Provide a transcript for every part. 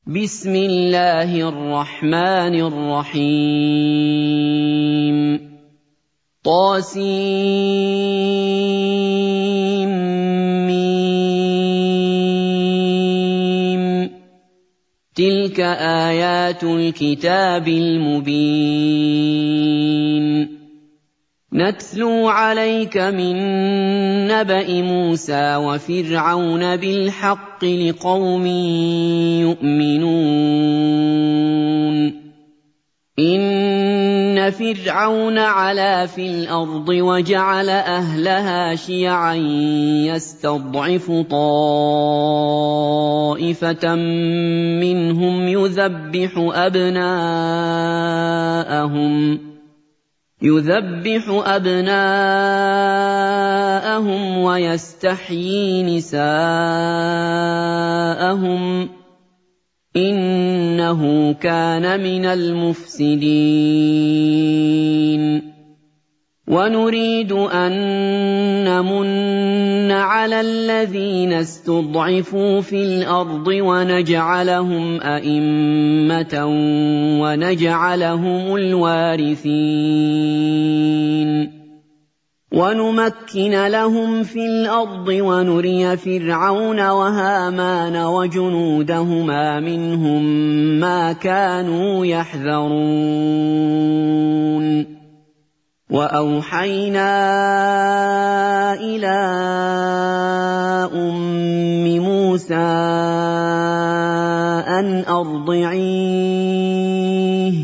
بسم الله الرحمن الرحيم طسم تلك آيات الكتاب المبين نتلو عليك من نبأ موسى وفرعون بالحق لقوم يؤمنون إن فرعون علا في الأرض وجعل أهلها شيعا يستضعف طائفة منهم يذبح أبناءهم ويستحيي نساءهم إنه كان من المفسدين ونريد أن نمن على الذين استضعفوا في الأرض ونجعلهم أئمة ونجعلهم الوارثين ونمكن لهم في الأرض ونري فرعون وهامان وجنودهما منهم ما كانوا يحذرون وأوحينا إلى أم موسى أن أرضعيه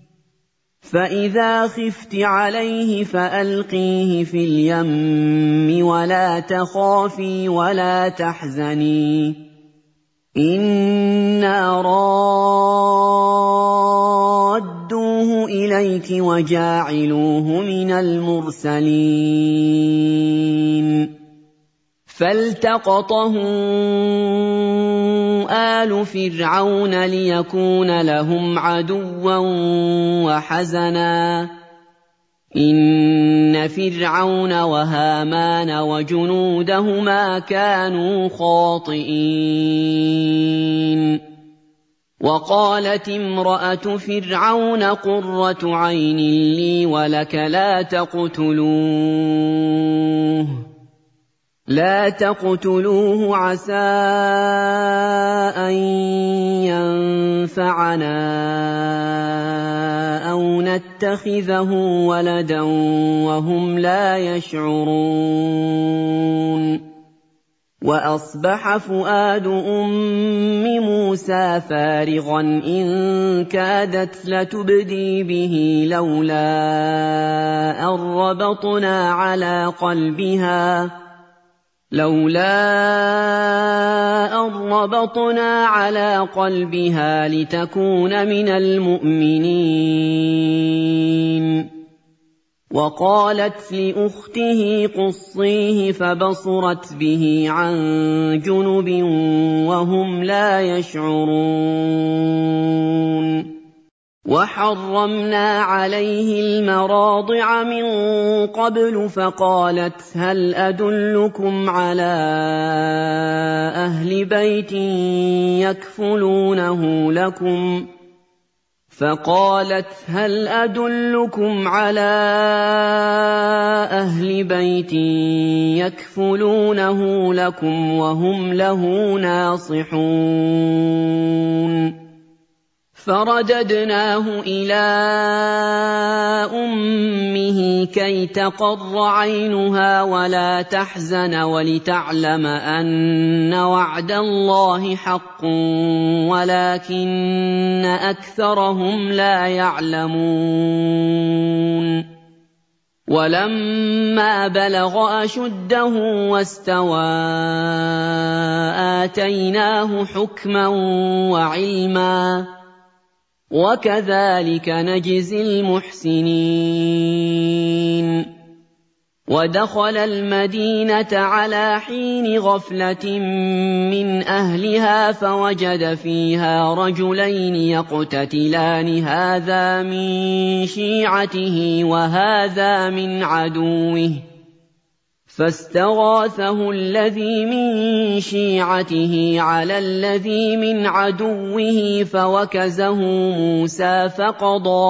فإذا خفت عليه فألقيه في اليم ولا تخافي ولا تحزني إنا رادوه إليك وجاعلوه من المرسلين فالتقطه آل فرعون ليكون لهم عدوا وحزنا إن فرعون وهامان وجنودهما كانوا خاطئين وقالت امرأة فرعون قرة عين لي ولك لا تقتلوه عسى أن ينفعنا أو نتخذه ولدا وهم لا يشعرون وأصبح فؤاد أم موسى فارغا إن كادت لتبدي به لولا أن ربطنا على قلبها لتكون من المؤمنين وقالت لأخته قصيه فبصرت به عن جنب وهم لا يشعرون وحرمنا عليه المراضع من قبل فقالت هل أدلكم على أهل بيت يكفلونه لكم وهم له ناصحون فرددناه إلى أمه كي تقر عينها ولا تحزن ولتعلم أن وعد الله حق ولكن أكثرهم لا يعلمون ولما بلغ أشده واستوى آتيناه حكما وعلما وكذلك نجزي المحسنين ودخل المدينة على حين غفلة من أهلها فوجد فيها رجلين يقتتلان هذا من شيعته وهذا من عدوه فاستغاثه الذي من شيعته على الذي من عدوه فوكزه موسى فقضى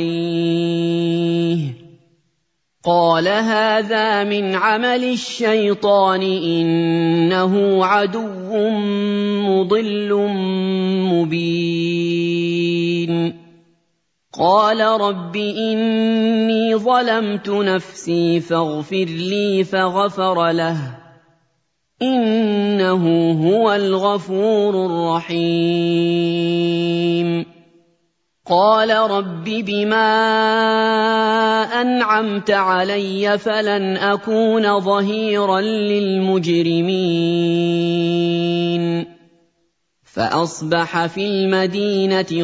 عليه قال هذا من عمل الشيطان إنه عدو مضل مبين قال رب إني ظلمت نفسي فاغفر لي فغفر له إنه هو الغفور الرحيم قال رب بما أنعمت علي فلن أكون ظهيرا للمجرمين فأصبح في المدينة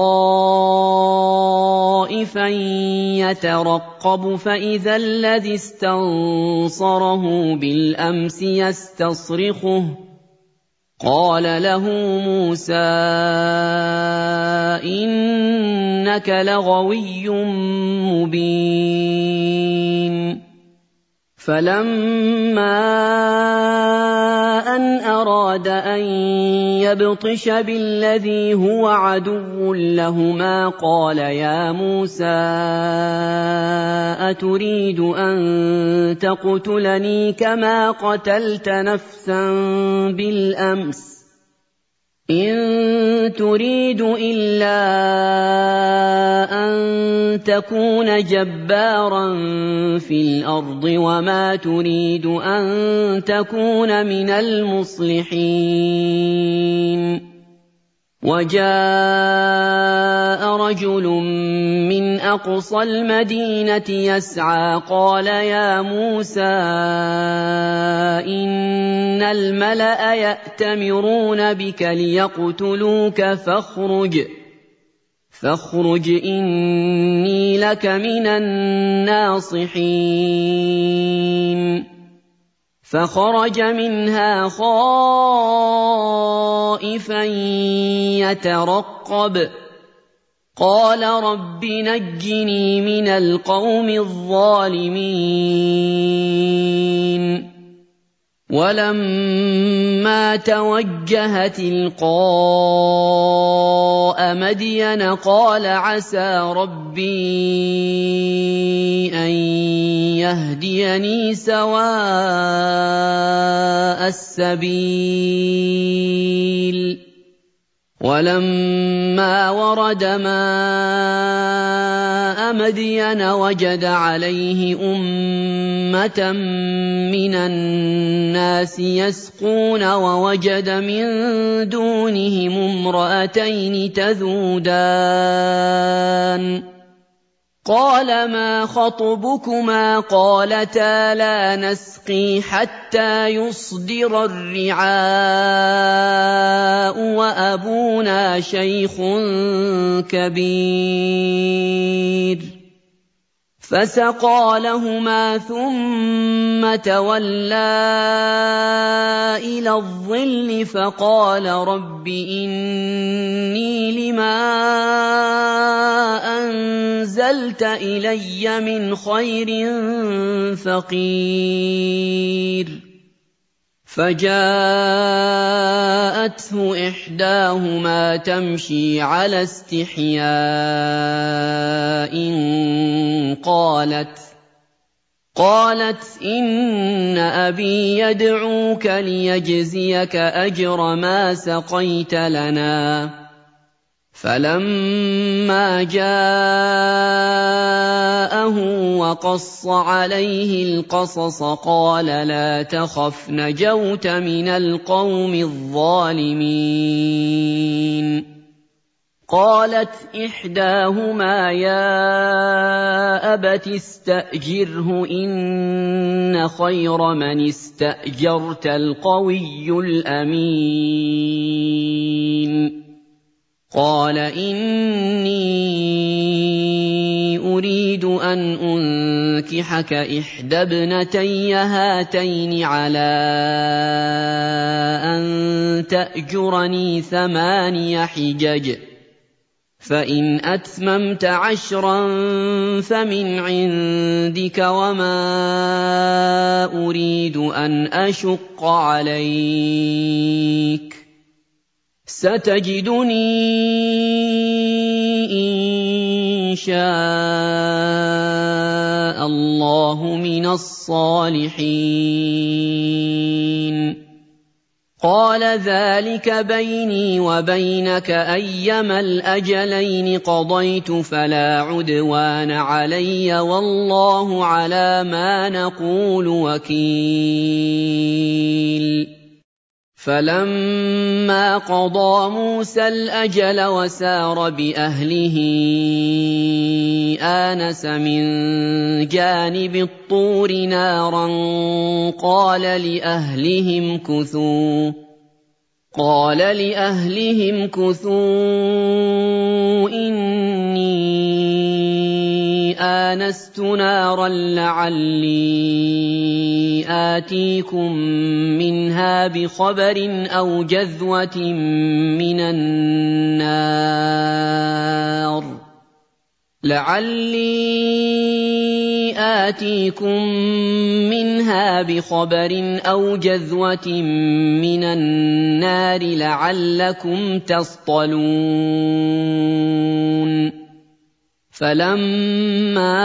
خائفا يترقب فإذا الذي استنصره بالأمس يستصرخه قال له موسى إنك لغوي مبين فلما أن أراد أن يبطش بالذي هو عدو لهما قال يا موسى أتريد أن تقتلني كما قتلت نفسا بالأمس إن تريد إلا أن تكون جبارا في الأرض وما تريد أن تكون من المصلحين وجاء رجل من أقصى المدينة يسعى قال يا موسى إن الملأ يأتمرون بك ليقتلوك فاخرج إني لك من الناصحين فخرج منها خائفا يترقب قال رب نجني من القوم الظالمين ولما توجه تلقاء مدين قال عسى ربي أن يهديني سواء السبيل ولما ورد ماء مدين وجد عليه أمة من الناس يسقون ووجد من دونهم امرأتين تذودان قال ما خطبكما قالتا لا نسقي حتى يصدر الرعاء وأبونا شيخ كبير فسقى لهما ثم تولى إلى الظل فقال رب إني لما أنزلت إلي من خير فقير فجاءته إحداهما تمشي على استحياء قالت إن أبي يدعوك ليجزيك أجر ما سقيت لنا فلما جاءه وقص عليه القصص قال لا تخف نجوت من القوم الظالمين قالت إحداهما يا أبت استأجره إن خير من استأجرت القوي الأمين قال إني أريد أن أنكحك إحدى ابنتي هاتين على أن تأجرني 8 حجج فإن أتممت 10 فمن عندك وما أريد أن أشق عليك ستجدني إن شاء الله من الصالحين قال ذلك بيني وبينك أيما الأجلين قضيت فلا عدوان علي والله على ما نقول وكيل فلما قضى موسى الأجل وسار بأهله آنس من جانب الطور نارا قال لأهلهم كثوا إني آنست نارا لعلي آتيكم منها بخبر أو جذوة من النار لعلكم تصطلون فلما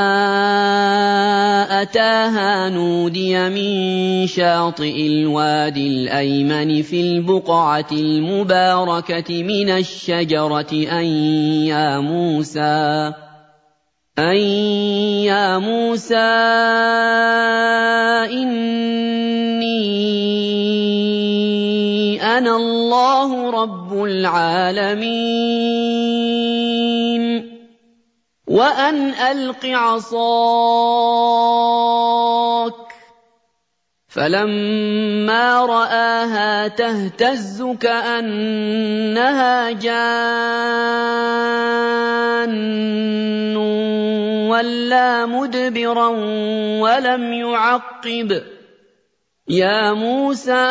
أتاها نودي من شاطئ الوادي الأيمن في البقعة المباركة من الشجرة أن يا موسى إني أنا الله رب العالمين وأن ألق عصاك فلما رآها تهتز كأنها جان ولا مدبرا ولم يعقب يا موسى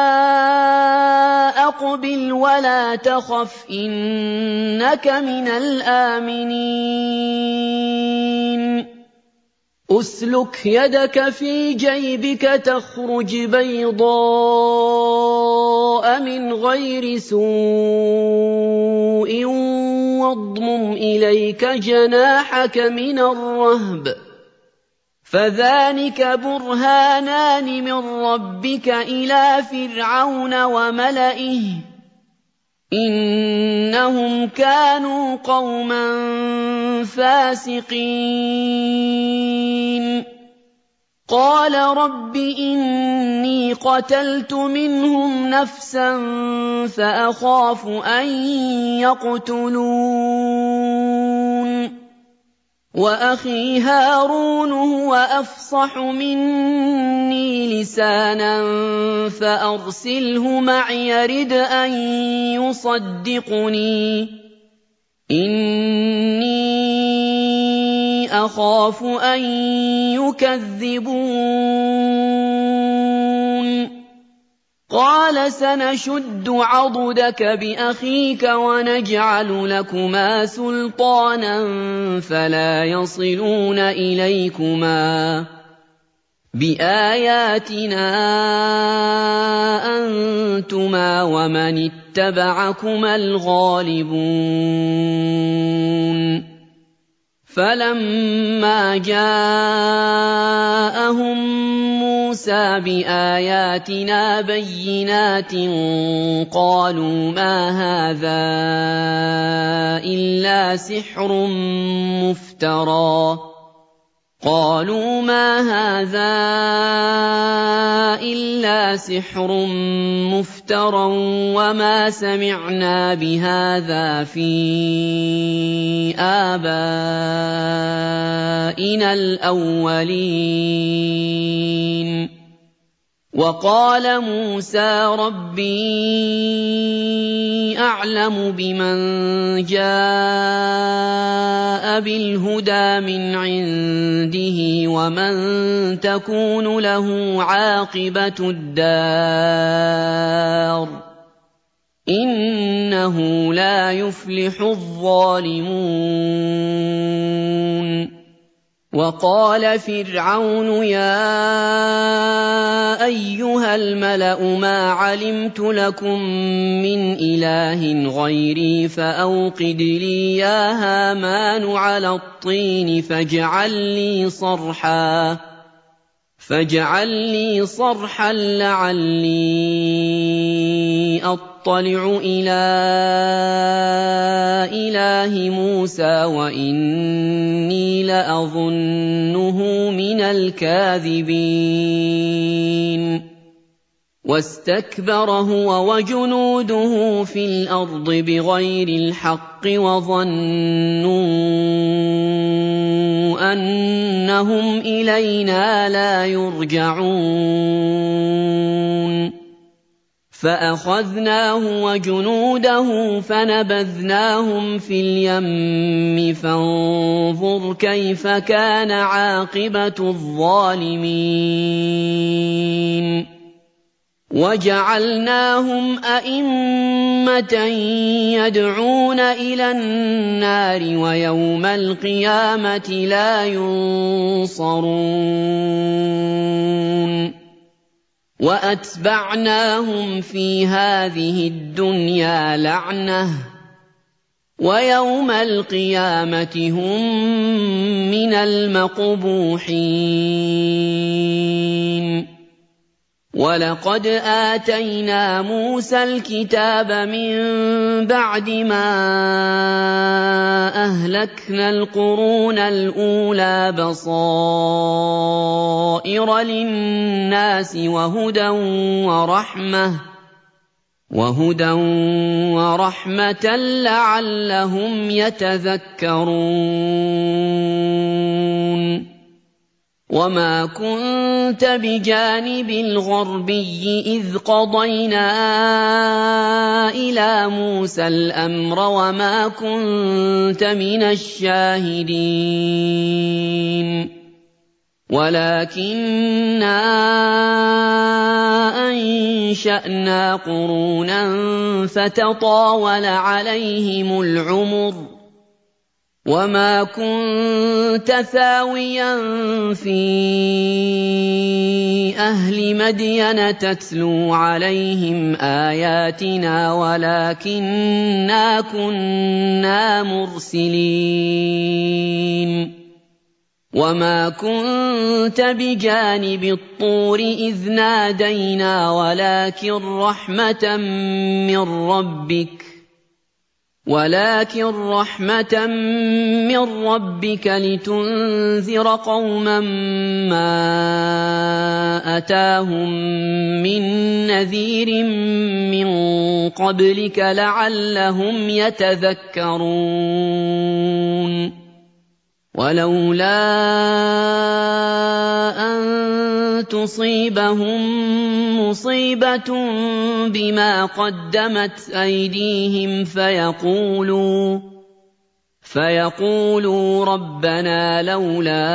أقبل ولا تخف إنك من الآمنين أسلك يدك في جيبك تخرج بيضاء من غير سوء واضمم إليك جناحك من الرهب فذلك برهانان من ربك إلى فرعون وملئه إنهم كانوا قوما فاسقين قال رب إني قتلت منهم نفسا فأخاف أن يقتلون وأخي هارون هو أفصح مني لسانا فأرسله معي يرد أن يصدقني إني أخاف أن يكذبون قال سنشد عضدك بأخيك ونجعل لكما سلطانا فلا يصلون إليكما بآياتنا أنتما ومن اتبعكما الغالبون فلما جاءهم موسى بآياتنا بينات قالوا ما هذا إلا سحر مفترى وما سمعنا بهذا في آبائنا الأولين وقال موسى ربي أعلم بمن جاء بالهدى من عنده ومن تكون له عاقبة الدار إنه إِنَّهُ لَا يُفْلِحُ الظَّالِمُونَ وَقَالَ فِرْعَوْنُ يَا أَيُّهَا الْمَلَأُ مَا عَلِمْتُ لَكُم مِّنْ إِلَٰهٍ غَيْرِي فَأَوْقِدْ لِي يَا هَامَانُ عَلَى الطِّينِ فاجعل لي صرحا لعلي أطلع إلى إله موسى وإني لأظنه من الكاذبين واستكبر هو وجنوده في الأرض بغير الحق وظنوا أنهم إلينا لا يرجعون فأخذناه وجنوده فنبذناهم في اليم فانظر كيف كان عاقبة الظالمين وَجَعَلْنَاهُمْ أَئِمَّةً يَدْعُونَ إِلَى النَّارِ وَيَوْمَ الْقِيَامَةِ لَا يُنصَرُونَ وَأَتْبَعْنَاهُمْ فِي هَٰذِهِ الدُّنْيَا لَعْنَةً وَيَوْمَ الْقِيَامَةِ هُم مِّنَ الْمَقْبُوحِينَ وَلَقَدْ آتَيْنَا مُوسَى الْكِتَابَ مِن بَعْدِ مَا أَهْلَكْنَا الْقُرُونَ الْأُولَىٰ بَصَائِرَ لِلنَّاسِ وَهُدًى وَرَحْمَةً لَّعَلَّهُمْ يَتَذَكَّرُونَ وَمَا كُنتَ بِجَانِبِ الْغَرْبِيِّ إِذْ قَضَيْنَا إِلَىٰ مُوسَى الْأَمْرَ وَمَا كُنتَ مِنَ الشَّاهِدِينَ وَلَٰكِنَّا أَنشَأْنَا قُرُونًا فَتَطَاوَلَ عَلَيْهِمُ الْعُمُرُ وَمَا كُنتَ ثَاوِيًا فِي أَهْلِ مَدْيَنَ تَتْلُو عَلَيْهِمْ آيَاتِنَا وَلَٰكِنَّا كُنَّا مُرْسِلِينَ وَمَا كُنتَ بِجَانِبِ الطُّورِ إِذْ نَادَيْنَا ولكن رحمة من ربك لتنذر قوما ما أتاهم من نذير من قبلك لعلهم يتذكرون ولولا أن تصيبهم مصيبة بما قدمت أيديهم فيقولوا ربنا لولا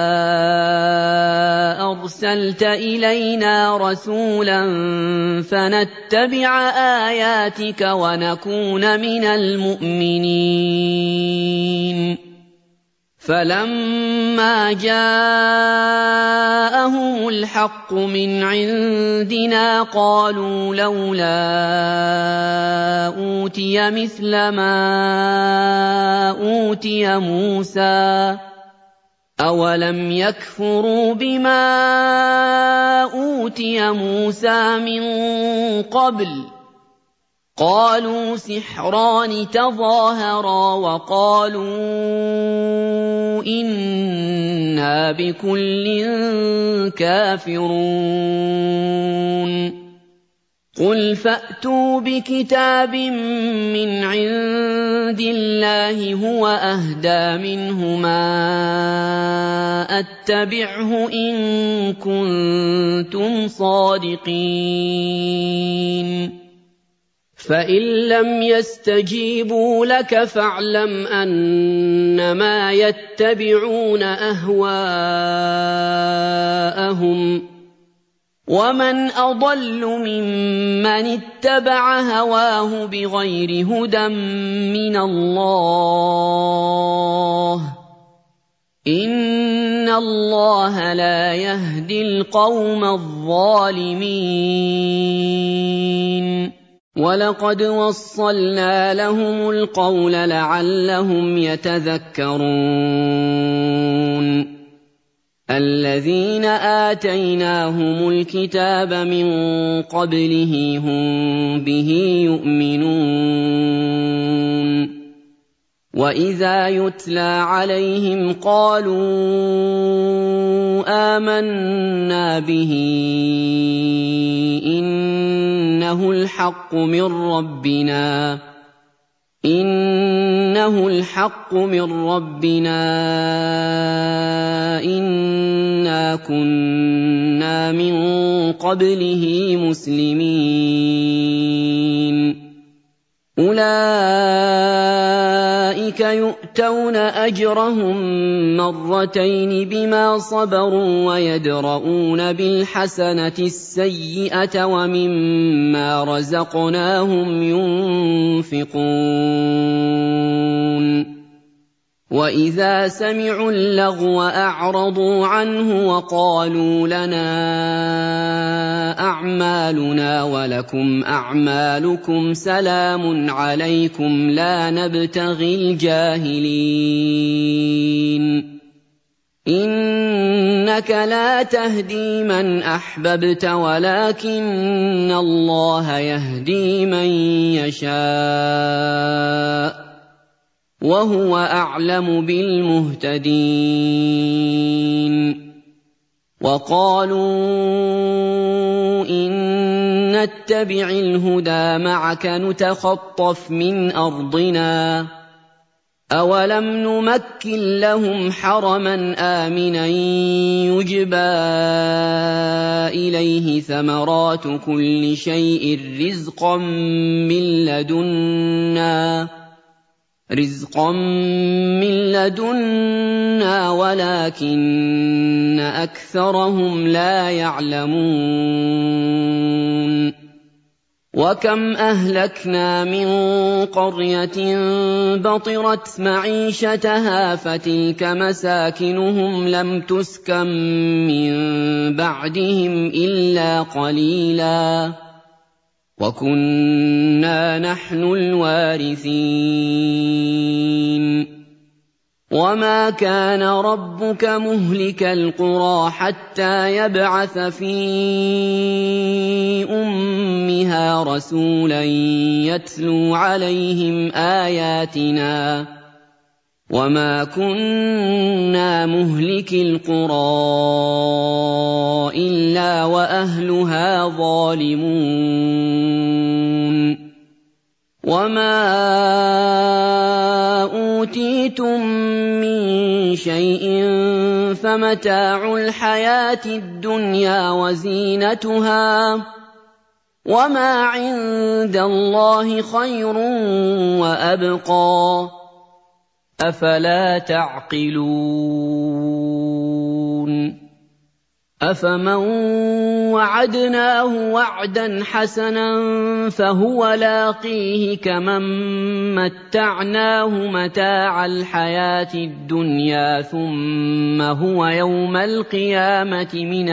أرسلت إلينا رسولا فنتبع آياتك ونكون من المؤمنين فَلَمَّا جَاءَهُمُ الْحَقُّ مِنْ عِندِنَا قَالُوا لَوْلَا أُوتِيَ مِثْلَ مَا أُوتِيَ مُوسَىٰ ۚ أَوَلَمْ يَكْفُرُوا بِمَا أُوتِيَ مُوسَىٰ مِن قَبْلُ ۖ قَالُوا سِحْرَانِ تَظَاهَرَا وَقَالُوا إِنَّا بِكُلٍّ كَافِرُونَ قُلْ فَأْتُوا بِكِتَابٍ مِّنْ عِندِ اللَّهِ هُوَ أَهْدَىٰ مِنْهُ مَا أَتَّبِعْهُ إِن كُنتُمْ صَادِقِينَ فَإِن لَّمْ يَسْتَجِيبُوا لَكَ فَاعْلَمْ أَنَّمَا يَتَّبِعُونَ أَهْوَاءَهُمْ ۚ وَمَنْ أَضَلُّ مِمَّنِ اتَّبَعَ هَوَاهُ بِغَيْرِ هُدًى مِّنَ اللَّهِ ۚ إِنَّ اللَّهَ لَا يَهْدِي الْقَوْمَ الظَّالِمِينَ وَلَقَدْ وَصَّلْنَا لَهُمُ الْقَوْلَ لَعَلَّهُمْ يَتَذَكَّرُونَ الَّذِينَ آتَيْنَاهُمُ الْكِتَابَ مِن قَبْلِهِ هُم بِهِ يُؤْمِنُونَ وَإِذَا يُتْلَىٰ عَلَيْهِمْ قَالُوا آمَنَّا بِهِ إِنَّهُ الْحَقُّ مِن رَّبِّنَا إِنَّا كُنَّا مِن قَبْلِهِ مُسْلِمِينَ أُولَٰئِكَ يُؤْتَوْنَ أَجْرَهُم مَّرَّتَيْنِ بِمَا صَبَرُوا وَيَدْرَءُونَ بِالْحَسَنَةِ السَّيِّئَةَ وَمِمَّا رَزَقْنَاهُمْ يُنفِقُونَ وَإِذَا سَمِعُوا اللَّغْوَ أَعْرَضُوا عَنْهُ وَقَالُوا لَنَا أَعْمَالُنَا وَلَكُمْ أَعْمَالُكُمْ سَلَامٌ عَلَيْكُمْ لَا نَبْتَغِي الْجَاهِلِينَ إِنَّكَ لَا تَهْدِي مَنْ أَحْبَبْتَ وَلَكِنَّ اللَّهَ يَهْدِي مَن يَشَاءُ وَهُوَ أَعْلَمُ بِالْمُهْتَدِينَ وَقَالُوا إِن نَّتَّبِعِ الْهُدَىٰ مَعَكَ نُتَخَطَّفْ مِنْ أَرْضِنَا أَوَلَمْ نُمَكِّن لَّهُمْ حَرَمًا آمِنًا يُجْبَىٰ إِلَيْهِ ثَمَرَاتُ كُلِّ شَيْءٍ رِّزْقًا مِّن لَّدُنَّا وَلَٰكِنَّ أَكْثَرَهُمْ لَا يَعْلَمُونَ وَكَمْ أَهْلَكْنَا مِن قَرْيَةٍ بَطِرَتْ مَعِيشَتَهَا فَتِلْكَ مَسَاكِنُهُمْ لَمْ تُسْكَن مِّن بَعْدِهِمْ إِلَّا قَلِيلًا وَكُنَّا نَحْنُ الْوَارِثِينَ وَمَا كَانَ رَبُّكَ مُهْلِكَ الْقُرَىٰ حَتَّىٰ يَبْعَثَ فِي أُمِّهَا رَسُولًا يَتْلُو عَلَيْهِمْ آيَاتِنَا وَمَا كُنَّا مُهْلِكِي الْقُرَىٰ إِلَّا وَأَهْلُهَا ظَالِمُونَ وَمَا أُوتِيتُم مِّن شَيْءٍ فَمَتَاعُ الْحَيَاةِ الدُّنْيَا وَزِينَتُهَا ۚ وَمَا عِندَ اللَّهِ خَيْرٌ وَأَبْقَىٰ ۚ أَفَلَا تَعْقِلُونَ أَفَمَن وَعَدْنَاهُ وَعْدًا حَسَنًا فَهُوَ لَاقِيهِ كَمَن مَّتَّعْنَاهُ مَتَاعَ الْحَيَاةِ الدُّنْيَا ثُمَّ هُوَ يَوْمَ الْقِيَامَةِ مِنَ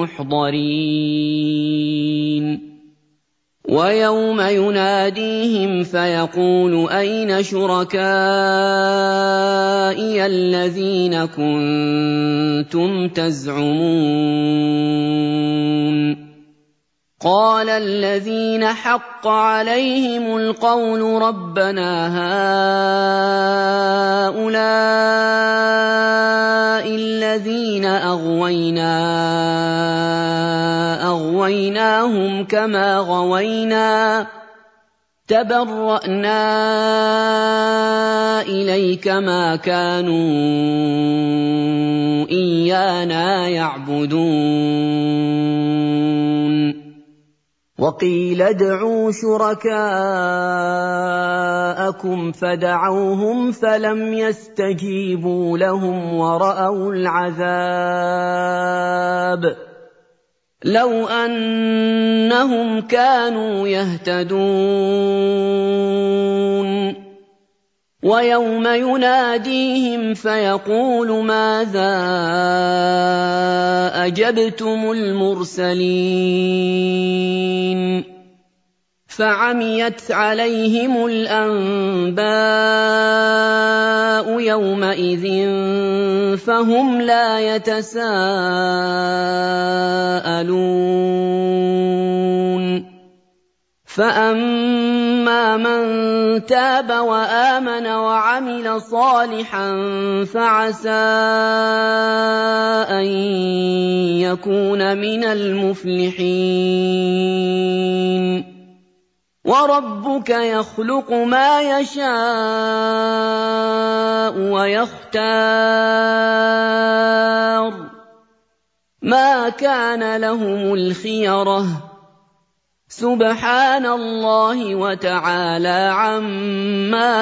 الْمُحْضَرِينَ وَيَوْمَ يُنَادِيهِمْ فَيَقُولُ أَيْنَ شُرَكَائِيَ الَّذِينَ كُنتُمْ تَزْعُمُونَ قَالَ الَّذِينَ حَقَّ عَلَيْهِمُ الْقَوْلُ رَبَّنَا هَٰؤُلَاءِ الَّذِينَ أَغْوَيْنَاهُمْ كَمَا غَوَيْنَا تَبَرَّأْنَا إِلَيْكَ مَا كَانُوا إِيَّانَا يَعْبُدُونَ وَقِيلَ ادْعُوا شُرَكَاءَكُمْ فَدَعَوْهُمْ فَلَمْ يَسْتَجِيبُوا لَهُمْ وَرَأَوُا الْعَذَابَ لَوْ أَنَّهُمْ كَانُوا يَهْتَدُونَ وَيَوْمَ يُنَادِيهِمْ فَيَقُولُ مَاذَا أَجَبْتُمُ الْمُرْسَلِينَ فَعَمِيَتْ عَلَيْهِمُ الْأَنبَاءُ يَوْمَئِذٍ فَهُمْ لَا يَتَسَاءَلُونَ فَأَمَّا مَن تَابَ وَآمَنَ وَعَمِلَ صَالِحًا فَعَسَىٰ أَن يَكُونَ مِنَ الْمُفْلِحِينَ وَرَبُّكَ يَخْلُقُ مَا يَشَاءُ وَيَخْتَارُ ۗ مَا كَانَ لَهُمُ الْخِيَرَةُ ۚ سُبْحَانَ اللَّهِ وَتَعَالَىٰ عَمَّا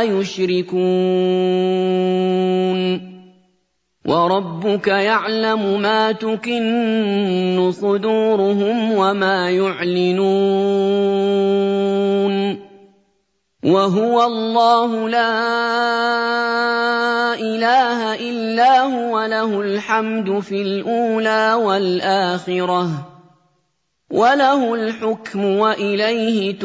يُشْرِكُونَ وَرَبُّكَ يَعْلَمُ مَا تُكِنُّ صُدُورُهُمْ وَمَا يُعْلِنُونَ وَهُوَ اللَّهُ لَا إِلَٰهَ إِلَّا هُوَ لَهُ الْحَمْدُ فِي الْأُولَىٰ وَالْآخِرَةِ وَلَهُ الْحُكْمُ وَإِلَيْهِ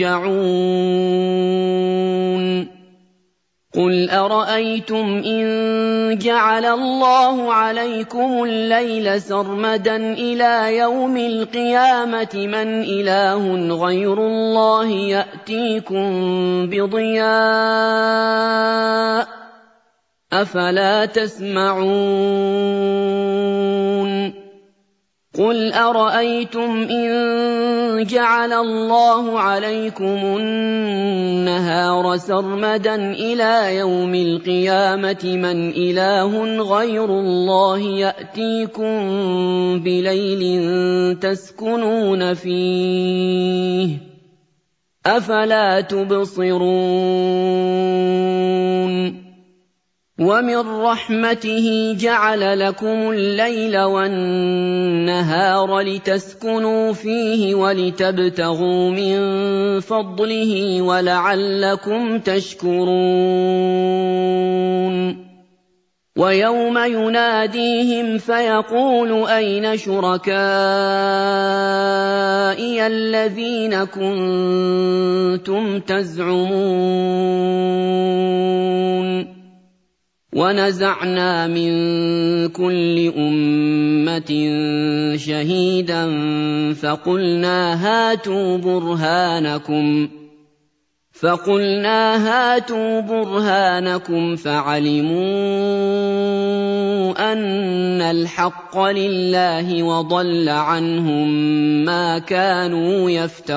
تُرْجَعُونَ قُلْ أَرَأَيْتُمْ إِن جَعَلَ اللَّهُ عَلَيْكُمُ اللَّيْلَ سَرْمَدًا إِلَىٰ يَوْمِ الْقِيَامَةِ مَنْ إِلَٰهٌ غَيْرُ اللَّهِ يَأْتِيكُم بِضِيَاءٍ ۖ أَفَلَا تَسْمَعُونَ قُلْ أَرَأَيْتُمْ إِن جَعَلَ اللَّهُ عَلَيْكُمُ النَّهَارَ سَرْمَدًا إِلَىٰ يَوْمِ الْقِيَامَةِ مَنْ إِلَٰهٌ غَيْرُ اللَّهِ يَأْتِيكُم بِلَيْلٍ تَسْكُنُونَ فِيهِ ۖ أَفَلَا تُبْصِرُونَ وَمِن رَّحْمَتِهِ جَعَلَ لَكُمُ اللَّيْلَ وَالنَّهَارَ لِتَسْكُنُوا فِيهِ وَلِتَبْتَغُوا مِن فَضْلِهِ وَلَعَلَّكُمْ تَشْكُرُونَ وَيَوْمَ يُنَادِيهِمْ فَيَقُولُ أَيْنَ شُرَكَائِيَ الَّذِينَ كُنتُمْ تَزْعُمُونَ وَنَزَعْنَا مِن كُلِّ أُمَّةٍ شَهِيدًا فَقُلْنَا هَاتُوا بُرْهَانَكُمْ فَعَلِمُوا أَنَّ الْحَقَّ لِلَّهِ وَضَلَّ عَنْهُم مَّا كَانُوا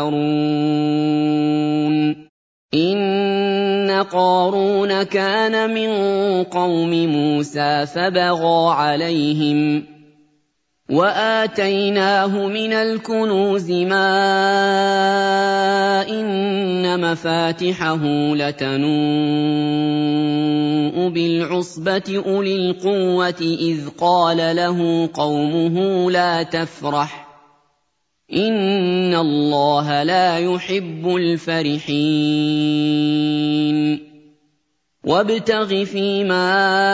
يَفْتَرُونَ إِنَّ قَارُونَ كَانَ مِن قَوْمِ مُوسَىٰ فَبَغَىٰ عَلَيْهِمْ وَآتَيْنَاهُ مِنَ الْكُنُوزِ مَا إِنَّ مَفَاتِحَهُ لَتَنُوءُ بِالْعُصْبَةِ أُولِي الْقُوَّةِ إِذْ قَالَ لَهُ قَوْمُهُ لَا تَفْرَحْ إِنَّ اللَّهَ لَا يُحِبُّ الْفَرِحِينَ وَابْتَغِ فِيمَا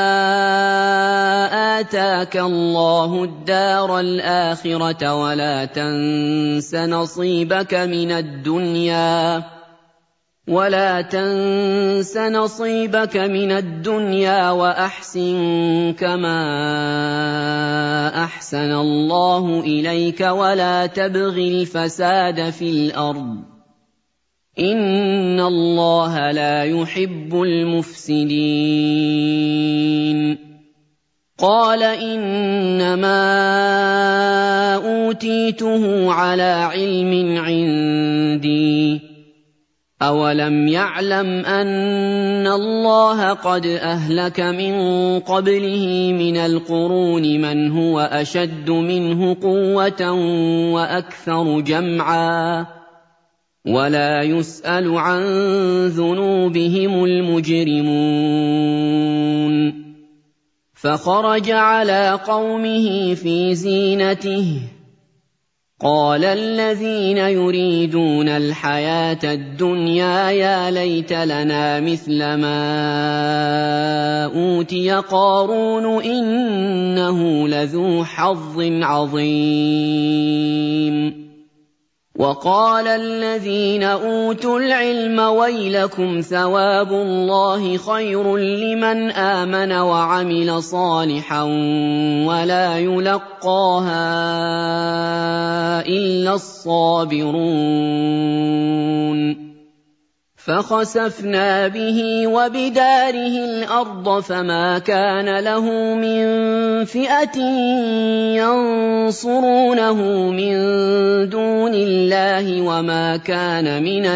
آتَاكَ اللَّهُ الدَّارَ الْآخِرَةَ وَلَا تَنسَ نَصِيبَكَ مِنَ الدُّنْيَا وَأَحْسِن كَمَا أَحْسَنَ اللَّهُ إِلَيْكَ وَلَا تَبْغِ الْفَسَادَ فِي الْأَرْضِ ۖ إِنَّ اللَّهَ لَا يُحِبُّ الْمُفْسِدِينَ قَالَ إِنَّمَا أُوتِيتُهُ عَلَىٰ عِلْمٍ عِندِي ۚ أَوَلَمْ يَعْلَمْ أَنَّ اللَّهَ قَدْ أَهْلَكَ مِن قَبْلِهِ مِنَ الْقُرُونِ مَنْ هُوَ أَشَدُّ مِنْهُ قُوَّةً وَأَكْثَرُ جَمْعًا وَلَا يُسْأَلُ عَن ذُنُوبِهِمُ الْمُجْرِمُونَ فَخَرَجَ عَلَىٰ قَوْمِهِ فِي زِينَتِهِ قال الذين يريدون الحياة الدنيا يا ليت لنا مثل ما أوتي قارون إنه لذو حظ عظيم. وقال الذين أوتوا العلم ويلكم ثواب الله خير لمن آمن وعمل صالحا ولا يلقاها إلا الصابرون. فخسفنا به وبداره الأرض فما كان له من فئة ينصرونه من دون الله وما كان من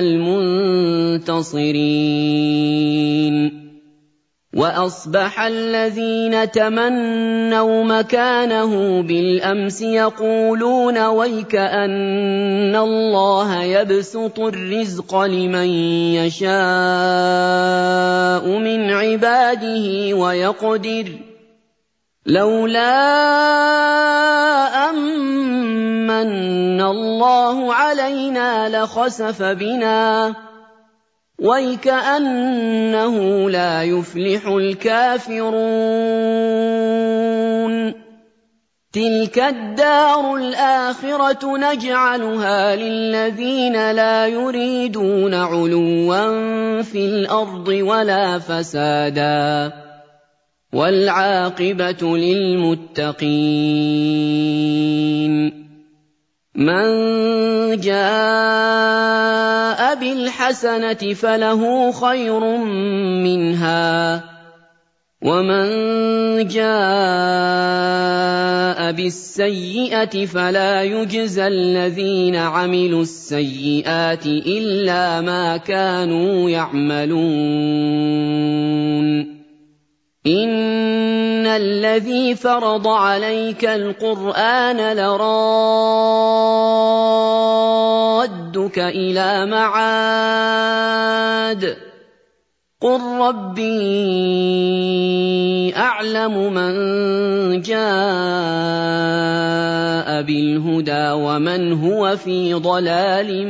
المنتصرين. وأصبح الذين تمنوا مكانه بالأمس يقولون ويكأن الله يبسط الرزق لمن يشاء من عباده ويقدر لولا أمن الله علينا لخسف بنا ويكأنه لا يفلح الكافرون. تلك الدار الآخرة نجعلها للذين لا يريدون علوا في الأرض ولا فسادا والعاقبة للمتقين. من جاء بالحسنة فله خير منها ومن جاء بالسيئة فلا يجزى الذين عملوا السيئات إلا ما كانوا يعملون. إن الذي فرض عليك القرآن لرادك إلى معاد قل ربي أعلم من جاء بالهدى ومن هو في ضلال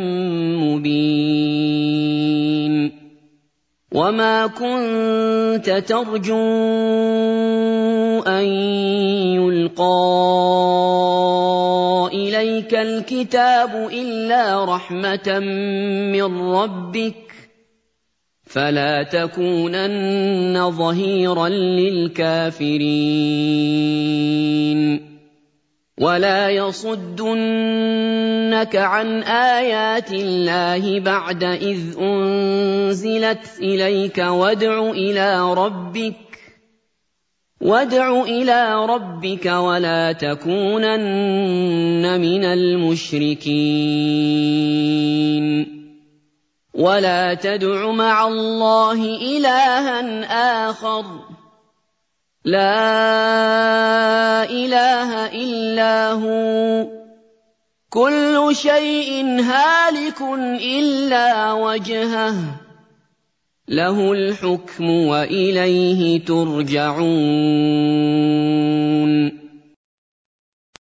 مبين. وما كنت ترجو أن يلقى إليك الكتاب إلا رحمة من ربك فلا تكونن ظهيرا للكافرين. ولا يصدنك عن آيات الله بعد إذ أنزلت إليك وادع إلى ربك ولا تكونن من المشركين. ولا تدع مع الله إلها آخر لا إله إلا هو كل شيء هالك إلا وجهه له الحكم وإليه ترجعون.